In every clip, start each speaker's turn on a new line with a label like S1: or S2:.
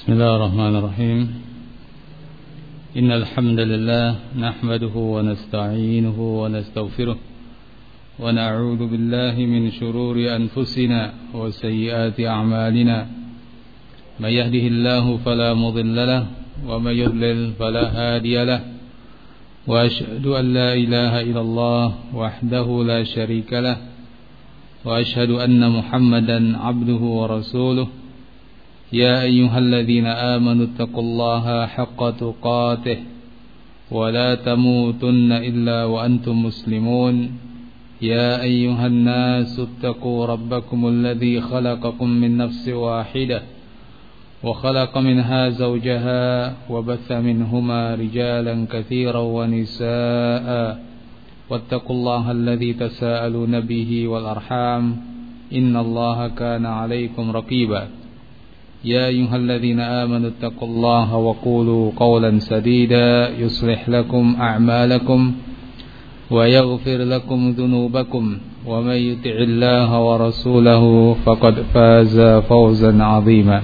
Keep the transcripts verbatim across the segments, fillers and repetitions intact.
S1: بسم الله الرحمن الرحيم إن الحمد لله نحمده ونستعينه ونستغفره ونعوذ بالله من شرور أنفسنا وسيئات أعمالنا من يهده الله فلا مضل له ومن يضلل فلا هادي له وأشهد أن لا إله إلا الله وحده لا شريك له وأشهد أن محمدا عبده ورسوله يا أيها الذين آمنوا اتقوا الله حق تقاته ولا تموتن إلا وأنتم مسلمون يا أيها الناس اتقوا ربكم الذي خلقكم من نفس واحدة وخلق منها زوجها وبث منهما رجالا كثيرا ونساء واتقوا الله الذي تساءلون به والأرحام إن الله كان عليكم رقيبا يا أيها الذين آمنوا اتقوا الله وقولوا قولا سديدا يصلح لكم أعمالكم ويغفر لكم ذنوبكم ومن يطع الله ورسوله فقد فاز فوزا عظيما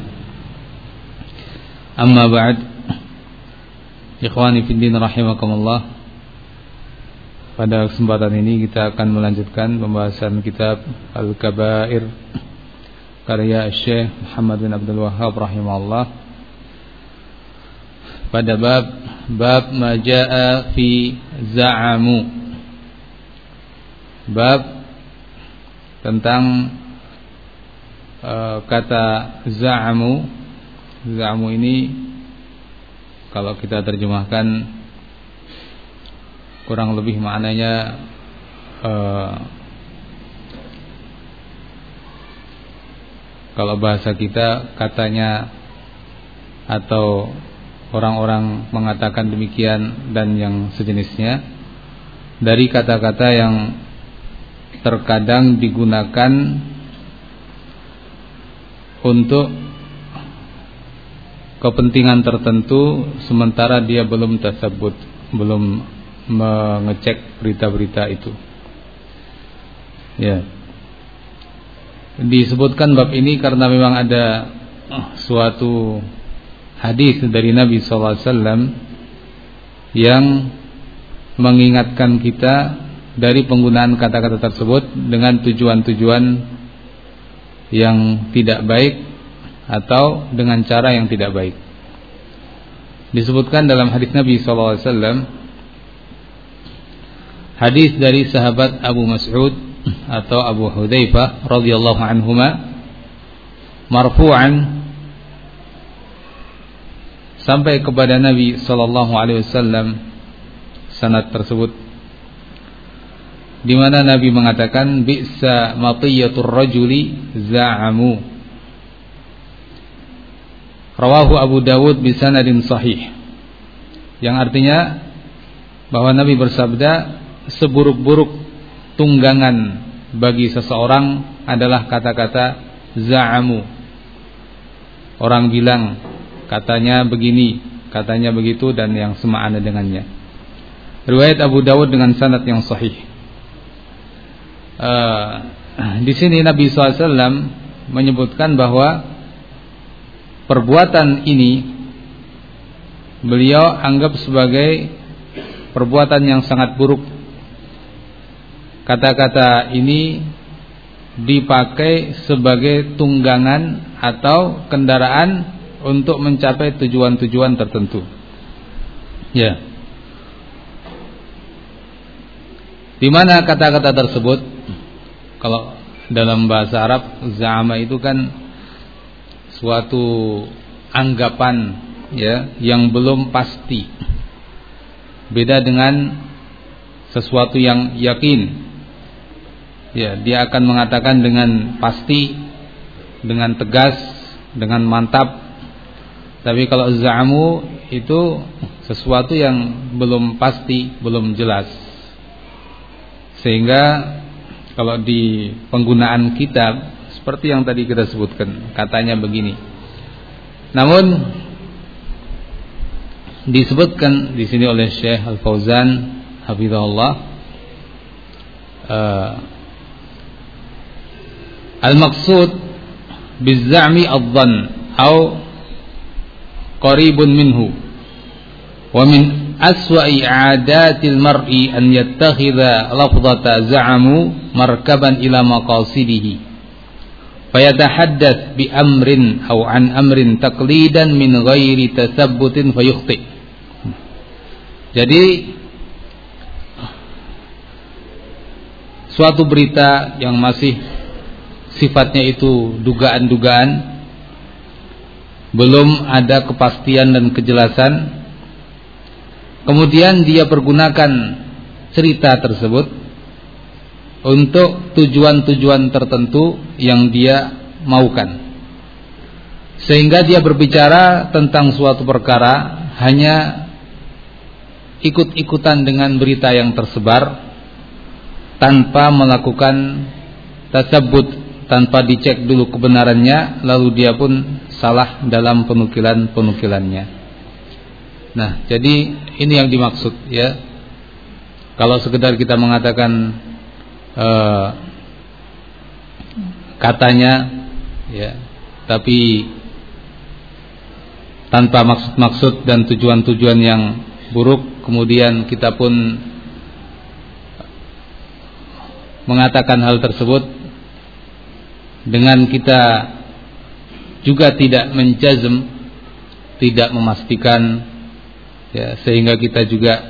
S1: أما بعد إخواني في الدين رحمكم الله. Pada kesempatan ini kita akan melanjutkan pembahasan kitab Al-Kabair karya Syekh Muhammad bin Abdul Wahhab rahimahullah pada bab bab ma jaa fi za'amu, bab tentang uh, kata za'amu. Za'amu ini kalau kita terjemahkan kurang lebih maknanya uh, kalau bahasa kita katanya atau orang-orang mengatakan demikian dan yang sejenisnya, dari kata-kata yang terkadang digunakan untuk kepentingan tertentu sementara dia belum tersebut, belum mengecek berita-berita itu. Ya. Disebutkan bab ini karena memang ada suatu hadis dari Nabi sallallahu alaihi wasallam yang mengingatkan kita dari penggunaan kata-kata tersebut dengan tujuan-tujuan yang tidak baik atau dengan cara yang tidak baik. Disebutkan dalam hadis Nabi sallallahu alaihi wasallam, hadis dari sahabat Abu Mas'ud atau Abu Hudzaifah radhiyallahu anhuma marfu'an sampai kepada Nabi sallallahu alaihi wasallam, sanad tersebut di mana Nabi mengatakan bi'sa matiyatur rajuli za'amu, rawahu Abu Dawud bi sanadin sahih, yang artinya bahwa Nabi bersabda seburuk-buruk tunggangan bagi seseorang adalah kata-kata za'amu. Orang bilang katanya begini, katanya begitu, dan yang semakna dengannya. Riwayat Abu Dawud dengan sanad yang sahih. Uh, di sini Nabi sallallahu alaihi wasallam menyebutkan bahwa perbuatan ini beliau anggap sebagai perbuatan yang sangat buruk. Kata-kata ini dipakai sebagai tunggangan atau kendaraan untuk mencapai tujuan-tujuan tertentu. Ya. Di mana kata-kata tersebut, kalau dalam bahasa Arab za'ama itu kan suatu anggapan ya yang belum pasti. Beda dengan sesuatu yang yakin. Ya, dia akan mengatakan dengan pasti, dengan tegas, dengan mantap. Tapi kalau za'amu itu sesuatu yang belum pasti, belum jelas. Sehingga kalau di penggunaan kitab seperti yang tadi kita sebutkan, katanya begini. Namun disebutkan di sini oleh Syekh Al-Fauzan hafizahullah, uh, al-maqsud biz-za'mi adh-dhann atau qaribun minhu. Wa min aswa'i 'adatil mar'i an yattakhidha lafdhata za'amu markaban ila maqasidihi fayatahaddath bi amrin aw an amrin taqlidan min ghairi tasabbutin fayukhti. Jadi suatu berita yang masih sifatnya itu dugaan-dugaan, belum ada kepastian dan kejelasan, kemudian dia pergunakan cerita tersebut untuk tujuan-tujuan tertentu yang dia maukan, sehingga dia berbicara tentang suatu perkara hanya ikut-ikutan dengan berita yang tersebar tanpa melakukan tasabbut, tanpa dicek dulu kebenarannya, lalu dia pun salah dalam penukilan-penukilannya. Nah, jadi ini yang dimaksud, ya. Kalau sekedar kita mengatakan uh, katanya, ya, tapi tanpa maksud-maksud dan tujuan-tujuan yang buruk, kemudian kita pun mengatakan hal tersebut dengan kita juga tidak menjazm, tidak memastikan, ya, sehingga kita juga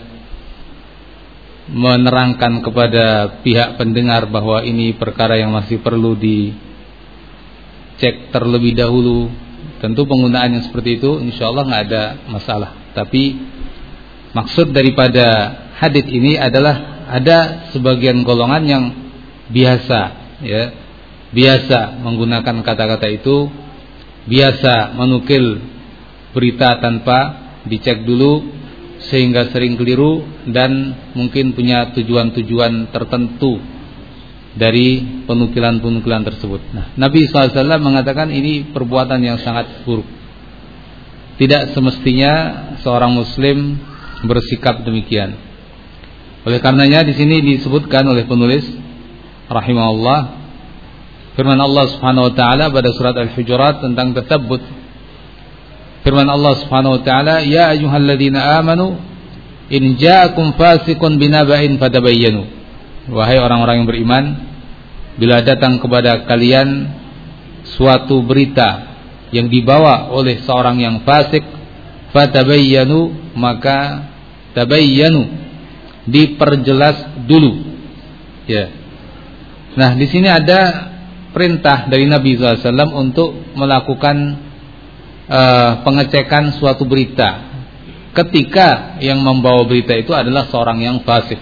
S1: menerangkan kepada pihak pendengar bahwa ini perkara yang masih perlu dicek terlebih dahulu. Tentu penggunaan yang seperti itu insyaallah nggak ada masalah. Tapi maksud daripada hadits ini adalah ada sebagian golongan yang biasa, ya, biasa menggunakan kata-kata itu, biasa menukil berita tanpa dicek dulu, sehingga sering keliru dan mungkin punya tujuan-tujuan tertentu dari penukilan-penukilan tersebut. Nah, Nabi shallallahu alaihi wasallam mengatakan ini perbuatan yang sangat buruk. Tidak semestinya seorang muslim bersikap demikian. Oleh karenanya di sini disebutkan oleh penulis rahimahullah firman Allah Subhanahu wa taala pada surat Al-Hujurat tentang tatsabbut. Firman Allah Subhanahu wa taala, "Ya ayyuhalladzina amanu in ja'akum fasiqun binaba'in fatabayyanu." Wahai orang-orang yang beriman, bila datang kepada kalian suatu berita yang dibawa oleh seorang yang fasik, fatabayyanu, maka tabayyanu, diperjelas dulu. Ya. Nah, di sini ada perintah dari Nabi shallallahu alaihi wasallam untuk melakukan uh, pengecekan suatu berita ketika yang membawa berita itu adalah seorang yang fasik.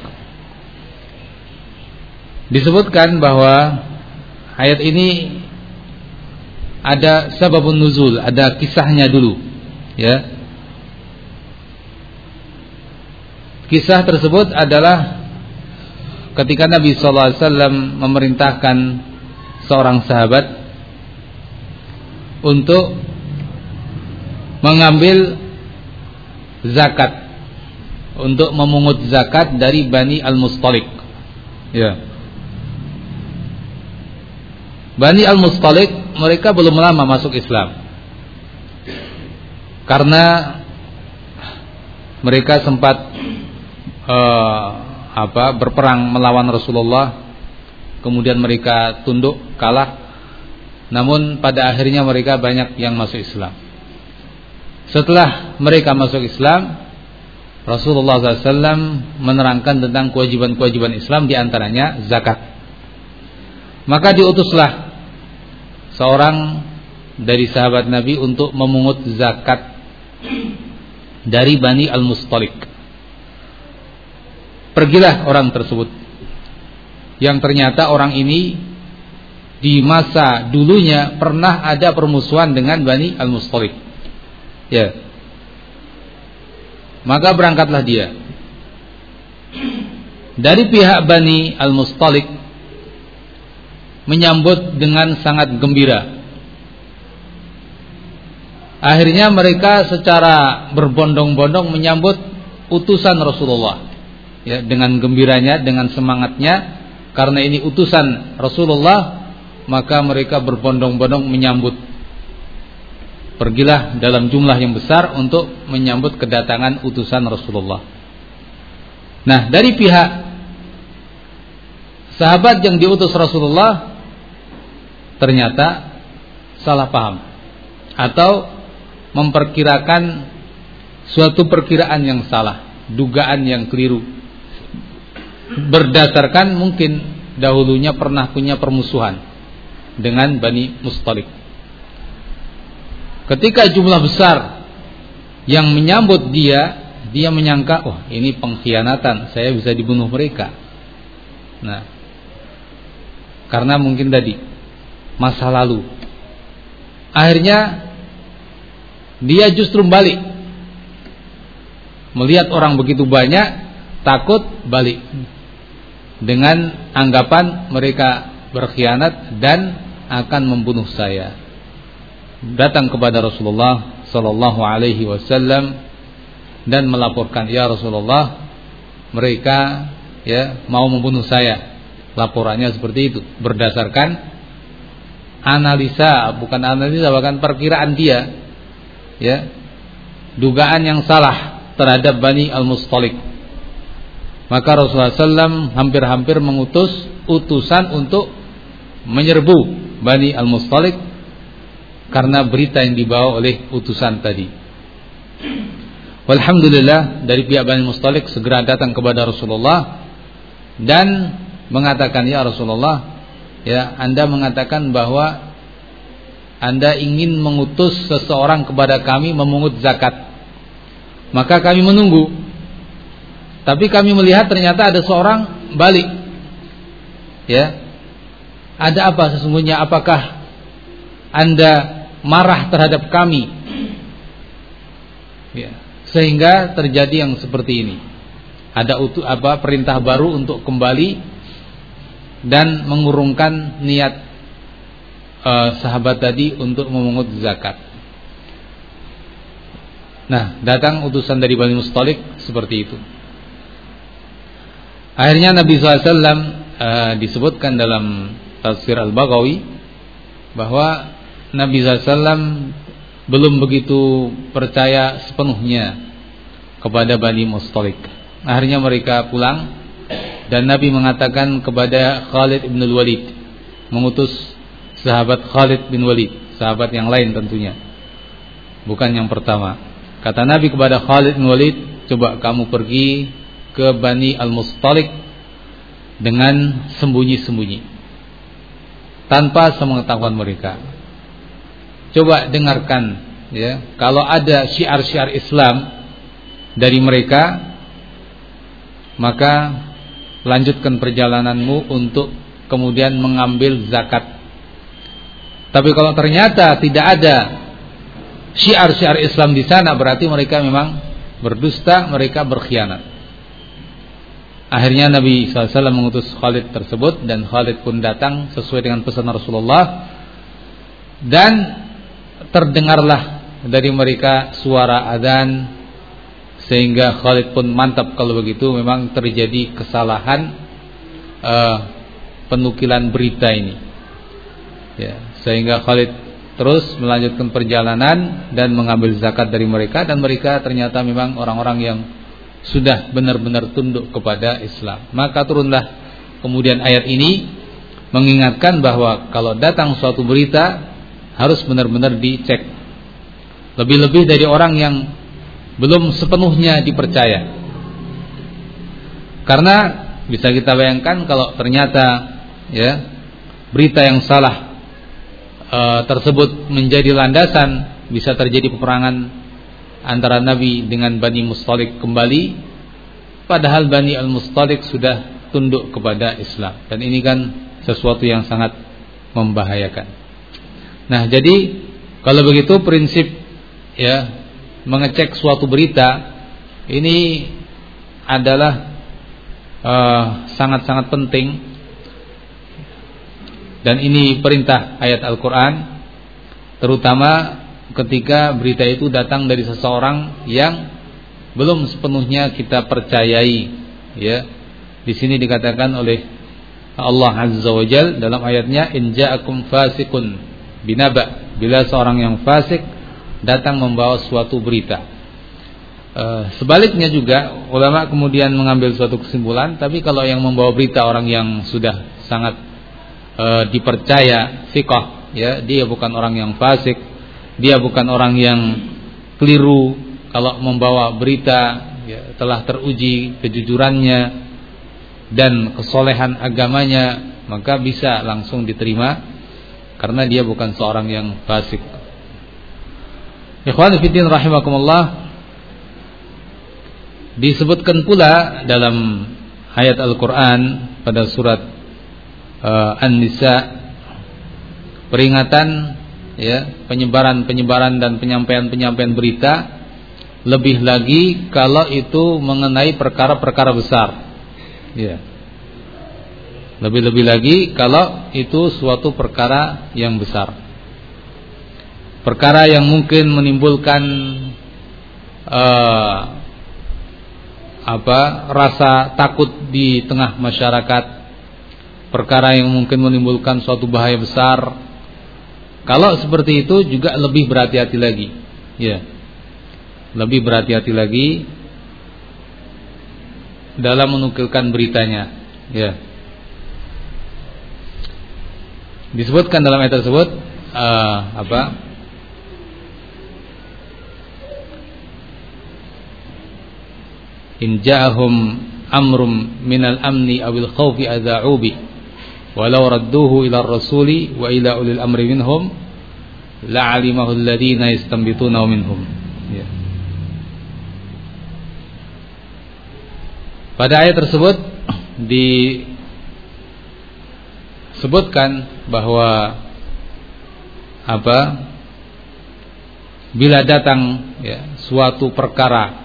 S1: Disebutkan bahwa ayat ini ada sababun nuzul, ada kisahnya dulu, ya. Kisah tersebut adalah ketika Nabi shallallahu alaihi wasallam memerintahkan seorang sahabat untuk mengambil zakat, untuk memungut zakat dari Bani Al-Mustaliq. Ya. Bani Al-Mustaliq mereka belum lama masuk Islam, karena mereka sempat uh, apa berperang melawan Rasulullah, kemudian mereka tunduk, kalah. Namun pada akhirnya mereka banyak yang masuk Islam. Setelah mereka masuk Islam, Rasulullah shallallahu alaihi wasallam menerangkan tentang kewajiban-kewajiban Islam, diantaranya zakat. Maka diutuslah seorang dari sahabat Nabi untuk memungut zakat dari Bani Al-Mustaliq. Pergilah orang tersebut, yang ternyata orang ini di masa dulunya pernah ada permusuhan dengan Bani Al-Mustaliq. Ya. Maka berangkatlah dia. Dari pihak Bani Al-Mustaliq menyambut dengan sangat gembira. Akhirnya mereka secara berbondong-bondong menyambut utusan Rasulullah, ya, dengan gembiranya, dengan semangatnya, karena ini utusan Rasulullah, maka mereka berbondong-bondong menyambut. pergilah dalam jumlah yang besar untuk menyambut kedatangan utusan Rasulullah. Nah, dari pihak sahabat yang diutus Rasulullah ternyata salah paham atau memperkirakan suatu perkiraan yang salah, dugaan yang keliru, berdasarkan mungkin dahulunya pernah punya permusuhan dengan Bani Mustalik. Ketika jumlah besar yang menyambut dia, dia menyangka, wah, ini pengkhianatan, saya bisa dibunuh mereka. Nah, karena mungkin tadi masa lalu, akhirnya dia justru balik. Melihat orang begitu banyak, takut, balik dengan anggapan mereka berkhianat dan akan membunuh saya. Datang kepada Rasulullah sallallahu alaihi wasallam dan melaporkan, ya Rasulullah, mereka ya mau membunuh saya. Laporannya seperti itu, berdasarkan analisa, bukan analisa, bahkan perkiraan dia, ya, dugaan yang salah terhadap Bani Al-Mustalik. Maka Rasulullah sallallahu alaihi wasallam hampir-hampir mengutus utusan untuk menyerbu Bani Al-Mustalik karena berita yang dibawa oleh utusan tadi. Walhamdulillah, dari pihak Bani Al-Mustalik segera datang kepada Rasulullah dan mengatakan, ya Rasulullah, ya, Anda mengatakan bahwa Anda ingin mengutus seseorang kepada kami memungut zakat. Maka kami menunggu. Tapi kami melihat ternyata ada seorang balik. Ya. Ada apa sesungguhnya? Apakah Anda marah terhadap kami? Ya. Sehingga terjadi yang seperti ini. Ada utuh apa perintah baru untuk kembali dan mengurungkan niat uh, sahabat tadi untuk memungut zakat. Nah, datang utusan dari Bani Mustalik seperti itu. Akhirnya Nabi shallallahu alaihi wasallam uh, disebutkan dalam tafsir Al-Baghawi bahwa Nabi shallallahu alaihi wasallam belum begitu percaya sepenuhnya kepada Bani Mustalik. Akhirnya mereka pulang. Dan Nabi mengatakan kepada Khalid bin Walid, mengutus sahabat Khalid bin Walid, sahabat yang lain tentunya, bukan yang pertama. Kata Nabi kepada Khalid bin Walid, coba kamu pergi ke Bani Al-Mustalik dengan sembunyi-sembunyi, tanpa sepengetahuan mereka. Coba dengarkan, ya, kalau ada syiar-syiar Islam dari mereka, maka lanjutkan perjalananmu untuk kemudian mengambil zakat. Tapi kalau ternyata tidak ada syiar-syiar Islam di sana, berarti mereka memang berdusta, mereka berkhianat. Akhirnya Nabi shallallahu alaihi wasallam mengutus Khalid tersebut, dan Khalid pun datang sesuai dengan pesan Rasulullah, dan terdengarlah dari mereka suara adzan. Sehingga Khalid pun mantap, kalau begitu memang terjadi kesalahan uh, penukilan berita ini, ya, sehingga Khalid terus melanjutkan perjalanan dan mengambil zakat dari mereka, dan mereka ternyata memang orang-orang yang sudah benar-benar tunduk kepada Islam. Maka turunlah kemudian ayat ini mengingatkan bahwa kalau datang suatu berita harus benar-benar dicek, lebih-lebih dari orang yang belum sepenuhnya dipercaya. Karena bisa kita bayangkan kalau ternyata, ya, berita yang salah e, tersebut menjadi landasan, bisa terjadi peperangan antara Nabi dengan Bani Mustalik kembali, padahal Bani Al-Mustalik sudah tunduk kepada Islam. Dan ini kan sesuatu yang sangat membahayakan. Nah, jadi kalau begitu prinsip, ya, mengecek suatu berita ini adalah uh, sangat-sangat penting, dan ini perintah ayat Al-Quran, terutama ketika berita itu datang dari seseorang yang belum sepenuhnya kita percayai. Ya, di sini dikatakan oleh Allah Azza wa Jalla dalam ayatnya, in ja'akum fasiqun binaba, bila seorang yang fasik datang membawa suatu berita. E, sebaliknya juga ulama kemudian mengambil suatu kesimpulan, tapi kalau yang membawa berita orang yang sudah sangat e, dipercaya, thiqah, ya, dia bukan orang yang fasik, dia bukan orang yang keliru. Kalau membawa berita, ya, telah teruji kejujurannya dan kesolehan agamanya, maka bisa langsung diterima karena dia bukan seorang yang fasik. Ikhwan fillah rahimakumullah, disebutkan pula dalam ayat Al-Qur'an pada surat uh, An-Nisa, peringatan, ya, penyebaran-penyebaran dan penyampaian-penyampaian berita, lebih lagi kalau itu mengenai perkara-perkara besar, ya. Lebih-lebih lagi kalau itu suatu perkara yang besar, perkara yang mungkin menimbulkan uh, apa rasa takut di tengah masyarakat, perkara yang mungkin menimbulkan suatu bahaya besar. Kalau seperti itu juga lebih berhati-hati lagi, ya, lebih berhati-hati lagi dalam menukilkan beritanya, ya. Disebutkan dalam ayat tersebut uh, apa? In ja'ahum amrum minal amni awil khawfi adza'u bi walau radduhu ila rasuli wa ila ulil amri minhum la'alimahu alladhina yastanbitunahu minhum, ya. Pada ayat tersebut disebutkan bahwa apa? Bila datang, ya, suatu perkara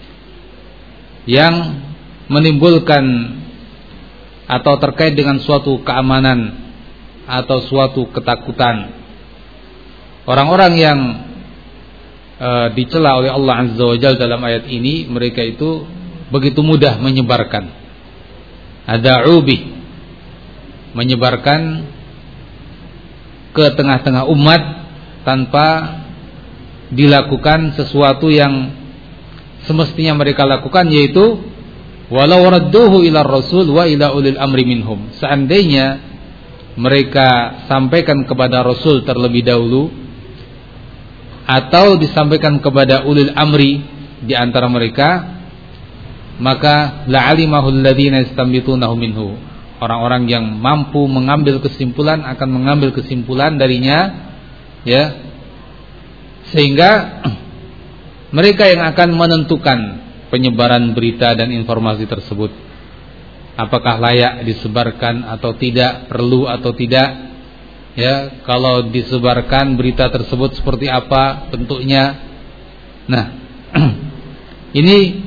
S1: yang menimbulkan atau terkait dengan suatu keamanan atau suatu ketakutan, orang-orang yang e, dicela oleh Allah Azza wa Jalla dalam ayat ini, mereka itu begitu mudah menyebarkan, ada'u bih, menyebarkan ke tengah-tengah umat tanpa dilakukan sesuatu yang semestinya mereka lakukan, yaitu walau radduhu ila rasul wa ila ulil amri minhum, seandainya mereka sampaikan kepada rasul terlebih dahulu atau disampaikan kepada ulil amri di antara mereka, maka la'alimahul ladzina yastanbitunahu minhu, orang-orang yang mampu mengambil kesimpulan akan mengambil kesimpulan darinya, ya, sehingga mereka yang akan menentukan penyebaran berita dan informasi tersebut, apakah layak disebarkan atau tidak, perlu atau tidak, ya, kalau disebarkan berita tersebut seperti apa bentuknya. Nah, ini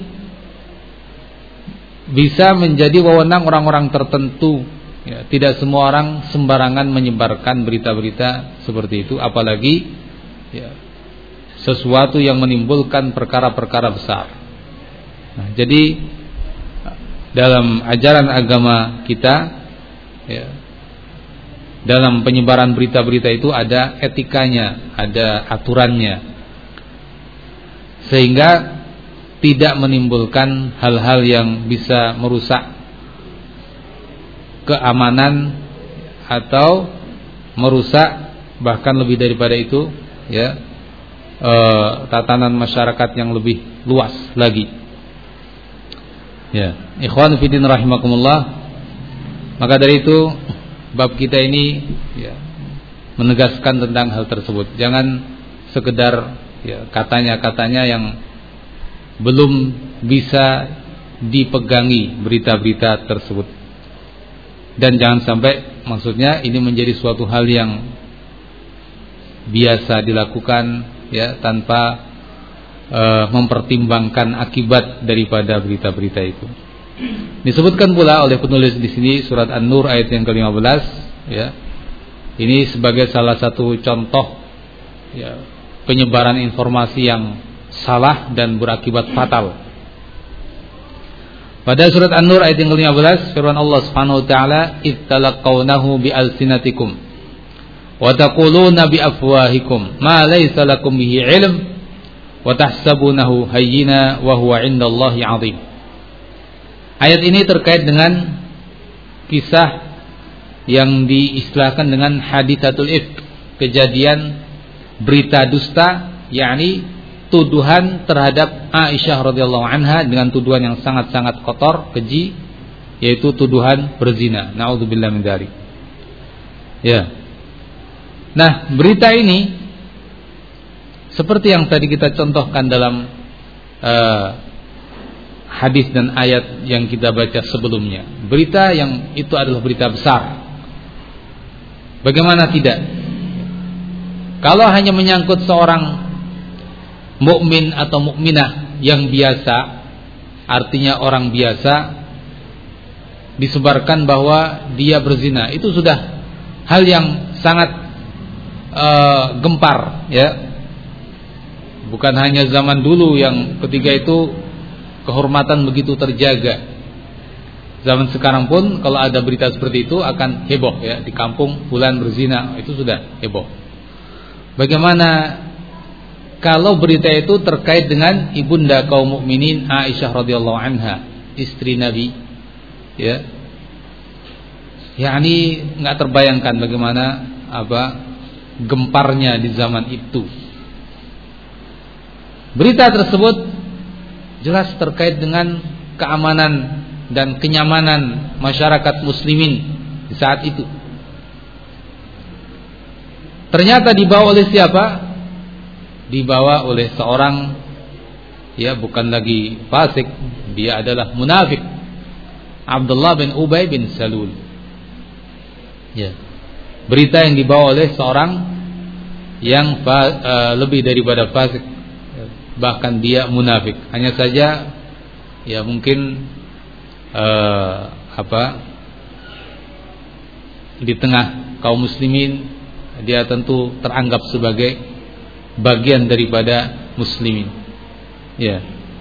S1: bisa menjadi wewenang orang-orang tertentu, ya, tidak semua orang sembarangan menyebarkan berita-berita seperti itu, apalagi, ya, sesuatu yang menimbulkan perkara-perkara besar. Nah, jadi dalam ajaran agama kita, ya, dalam penyebaran berita-berita itu ada etikanya, ada aturannya, sehingga tidak menimbulkan hal-hal yang bisa merusak keamanan atau merusak bahkan lebih daripada itu, ya, e, tatanan masyarakat yang lebih luas lagi. Ya, ikhwan fillah rahimakumullah. Maka dari itu bab kita ini, ya, menegaskan tentang hal tersebut. Jangan sekedar, ya, katanya-katanya yang belum bisa dipegangi berita-berita tersebut, dan jangan sampai maksudnya ini menjadi suatu hal yang biasa dilakukan, ya, tanpa e, mempertimbangkan akibat daripada berita-berita itu. Disebutkan pula oleh penulis di sini surat An-Nur ayat yang ke lima belas, ya, ini sebagai salah satu contoh, ya, penyebaran informasi yang salah dan berakibat fatal. Pada surat An-Nur ayat yang ke lima belas, firman Allah Subhanahu wa taala, "Ittalaqawnahu bi'alsinatikum wa taquluna bi afwahikum ma laysa lakum bihi ilm wa tahsabunahu hayyina wa huwa 'indallahi 'azim. Ayat ini terkait dengan kisah yang diistilahkan dengan haditsatul ifk, kejadian berita dusta, yakni tuduhan terhadap Aisyah radhiyallahu anha dengan tuduhan yang sangat-sangat kotor, keji, yaitu tuduhan berzina. Na'udzubillah min dzalik. Ya. Nah, berita ini seperti yang tadi kita contohkan dalam uh, hadis dan ayat yang kita baca sebelumnya. Berita yang itu adalah berita besar. Bagaimana tidak? Kalau hanya menyangkut seorang mukmin atau mukminah yang biasa, artinya orang biasa, disebarkan bahwa dia berzina, itu sudah hal yang sangat uh, gempar, ya. Bukan hanya zaman dulu yang ketika itu kehormatan begitu terjaga. Zaman sekarang pun kalau ada berita seperti itu akan heboh, ya, di kampung fulan berzina, itu sudah heboh. Bagaimana kalau berita itu terkait dengan ibunda kaum mukminin Aisyah radhiyallahu anha, istri Nabi, ya. yakni enggak terbayangkan bagaimana apa gemparnya di zaman itu. Berita tersebut jelas terkait dengan keamanan dan kenyamanan masyarakat muslimin di saat itu. Ternyata dibawa oleh siapa? Dibawa oleh seorang, ya, bukan lagi fasik, dia adalah munafik, Abdullah bin Ubay bin Salul. Ya. Berita yang dibawa oleh seorang yang fa, uh, lebih daripada fasik, bahkan dia munafik. Hanya saja, ya, mungkin uh, apa di tengah kaum muslimin dia tentu teranggap sebagai bagian daripada muslimin. Ya.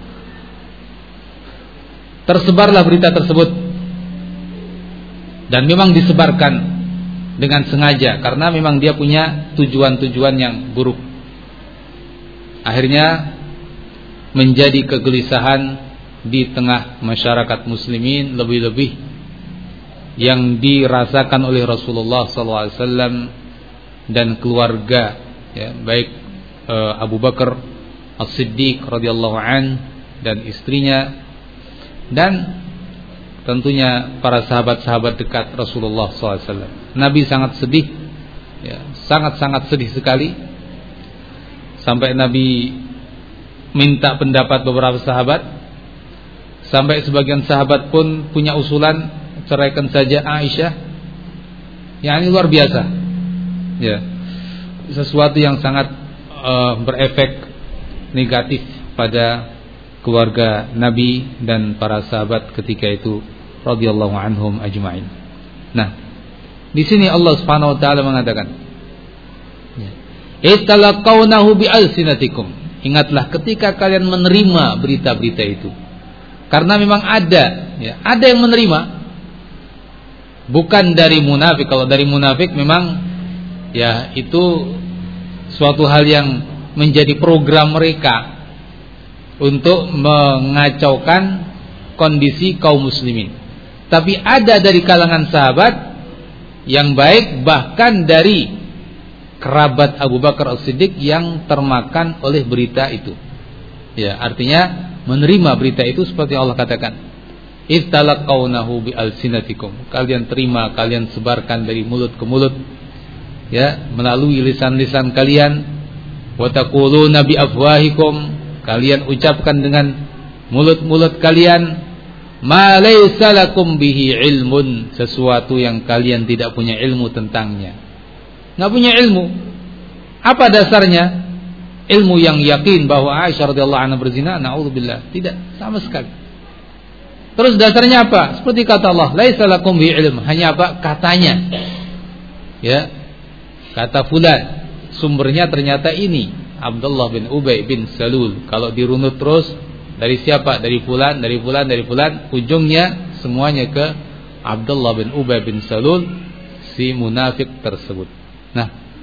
S1: Tersebarlah berita tersebut, dan memang disebarkan dengan sengaja karena memang dia punya tujuan-tujuan yang buruk. Akhirnya menjadi kegelisahan di tengah masyarakat muslimin, lebih-lebih yang dirasakan oleh Rasulullah sallallahu alaihi wasallam dan keluarga, ya, baik e, Abu Bakar As-Siddiq radhiyallahu an dan istrinya, dan tentunya para sahabat-sahabat dekat Rasulullah sallallahu alaihi wasallam. Nabi sangat sedih, ya, sangat-sangat sedih sekali, sampai Nabi minta pendapat beberapa sahabat, sampai sebagian sahabat pun punya usulan ceraikan saja Aisyah. Ya, ini luar biasa, ya, sesuatu yang sangat uh, berefek negatif pada keluarga Nabi dan para sahabat ketika itu radhiyallahu anhum ajma'in. Nah, di sini Allah Subhanahu wa taala mengatakan, "Italaqawnahu bi'alsinatikum." Ingatlah ketika kalian menerima berita-berita itu. Karena memang ada, ya, ada yang menerima, bukan dari munafik. Kalau dari munafik memang, ya, itu suatu hal yang menjadi program mereka untuk mengacaukan kondisi kaum muslimin. Tapi ada dari kalangan sahabat yang baik, bahkan dari kerabat Abu Bakar As-Siddiq yang termakan oleh berita itu. Ya, artinya menerima berita itu seperti Allah katakan, "Istalaqawnahu bi'alsinatikum." Kalian terima, kalian sebarkan dari mulut ke mulut, ya, melalui lisan-lisan kalian. Wa taquluna bi afwahikum, kalian ucapkan dengan mulut-mulut kalian, ma laysa lakum bihi ilmun, sesuatu yang kalian tidak punya ilmu tentangnya. Nggak punya ilmu. Apa dasarnya? Ilmu yang yakin bahwa Aisyah radhiyallahu anha berzina? Na'udzubillah. Tidak, sama sekali. Terus dasarnya apa? Seperti kata Allah, laisa lakum bi ilm. Hanya apa? Katanya. Ya. Kata fulan. Sumbernya ternyata ini, Abdullah bin Ubay bin Salul. Kalau dirunut terus, dari siapa? Dari fulan, dari fulan, dari fulan, ujungnya semuanya ke Abdullah bin Ubay bin Salul, si munafik tersebut. Nah,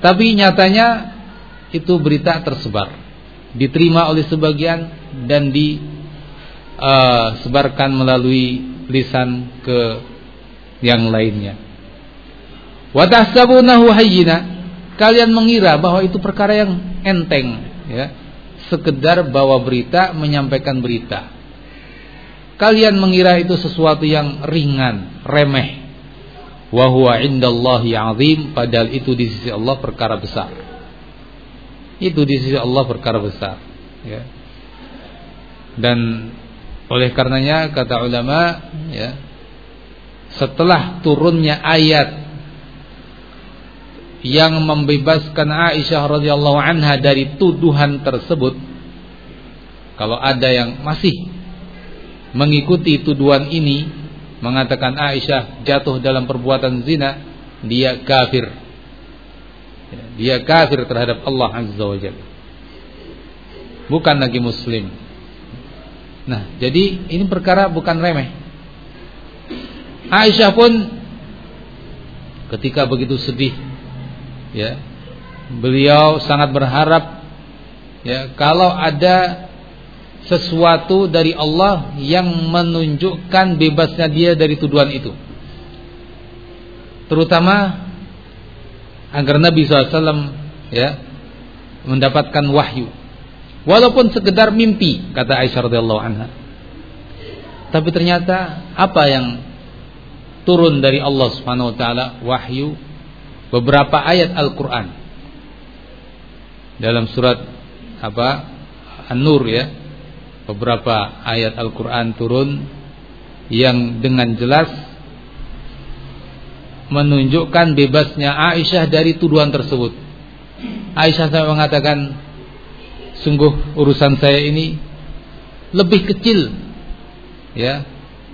S1: Tapi nyatanya itu berita tersebar, diterima oleh sebagian dan disebarkan uh, melalui lisan ke yang lainnya. Wa tahsabunahu hayyina, kalian mengira bahwa itu perkara yang enteng, ya, sekedar bawa berita, menyampaikan berita. Kalian mengira itu sesuatu yang ringan, remeh. Wa huwa indallahi azim, padahal itu di sisi Allah perkara besar. Itu di sisi Allah perkara besar, ya. Dan oleh karenanya kata ulama, ya, setelah turunnya ayat yang membebaskan Aisyah radhiyallahu anha dari tuduhan tersebut, kalau ada yang masih mengikuti tuduhan ini, mengatakan Aisyah jatuh dalam perbuatan zina, dia kafir. Dia kafir terhadap Allah Azza wa Jalla, bukan lagi muslim. Nah, jadi ini perkara bukan remeh. Aisyah pun ketika begitu sedih, ya, beliau sangat berharap, ya, kalau ada sesuatu dari Allah yang menunjukkan bebasnya dia dari tuduhan itu, terutama agar Nabi shallallahu alaihi wasallam, ya, mendapatkan wahyu, walaupun sekedar mimpi, kata Aisyah radhiyallahu anha. Tapi ternyata apa yang turun dari Allah Subhanahu wa taala? Wahyu, beberapa ayat Al-Qur'an dalam surat apa? An-Nur, ya. Beberapa ayat Al-Qur'an turun yang dengan jelas menunjukkan bebasnya Aisyah dari tuduhan tersebut. Aisyah sampai mengatakan, sungguh urusan saya ini lebih kecil, ya,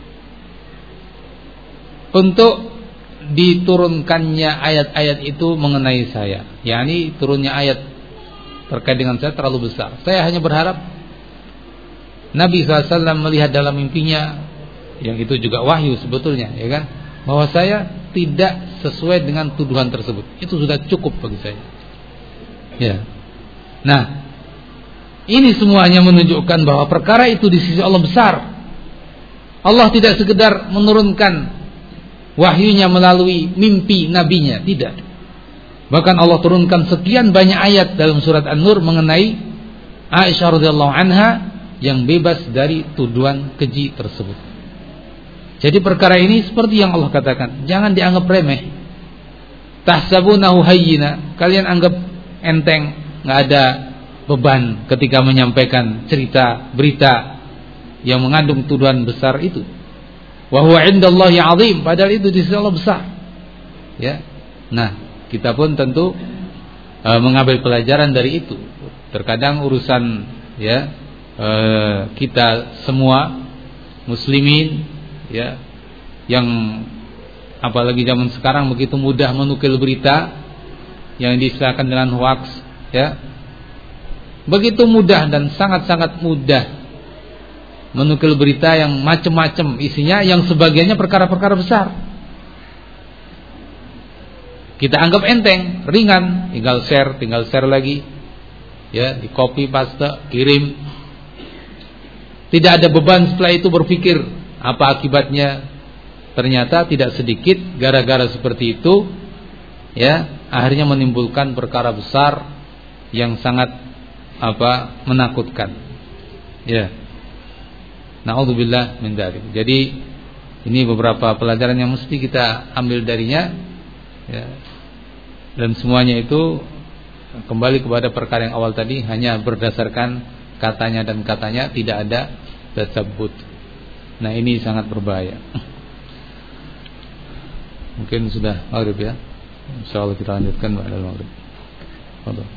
S1: untuk diturunkannya ayat-ayat itu mengenai saya. yakni turunnya ayat terkait dengan saya terlalu besar. Saya hanya berharap Nabi shallallahu alaihi wasallam melihat dalam mimpinya, yang itu juga wahyu sebetulnya, ya kan, bahwa saya tidak sesuai dengan tuduhan tersebut. Itu sudah cukup bagi saya, ya. Nah, ini semuanya menunjukkan bahwa perkara itu di sisi Allah besar. Allah tidak sekedar menurunkan wahyunya melalui mimpi nabinya, tidak. Bahkan Allah turunkan sekian banyak ayat dalam surat An-Nur mengenai Aisyah radhiyallahu anha yang bebas dari tuduhan keji tersebut. Jadi perkara ini seperti yang Allah katakan, jangan dianggap remeh. Tahsabunahu hayyina, kalian anggap enteng, enggak ada beban ketika menyampaikan cerita berita yang mengandung tuduhan besar itu. Wa huwa indallahi azim, padahal itu di sisi Allah besar, ya. Nah, kita pun tentu e, mengambil pelajaran dari itu. Terkadang urusan, ya, e, kita semua muslimin, ya, yang apalagi zaman sekarang begitu mudah menukil berita yang diistilahkan dengan hoax, ya, begitu mudah dan sangat-sangat mudah menukil berita yang macam-macam isinya, yang sebagiannya perkara-perkara besar. Kita anggap enteng, ringan, tinggal share, tinggal share lagi, ya, di copy paste, kirim. Tidak ada beban setelah itu berpikir apa akibatnya. Ternyata tidak sedikit gara-gara seperti itu, ya, akhirnya menimbulkan perkara besar yang sangat apa menakutkan, ya. Na'udzubillah min dzalik. Jadi ini beberapa pelajaran yang mesti kita ambil darinya, ya. Dan semuanya itu kembali kepada perkara yang awal tadi, hanya berdasarkan katanya dan katanya, tidak ada tasabbut. Nah, ini sangat berbahaya. Mungkin sudah maghrib, ya. Insyaallah kita lanjutkan ba'da maghrib. Fadhil.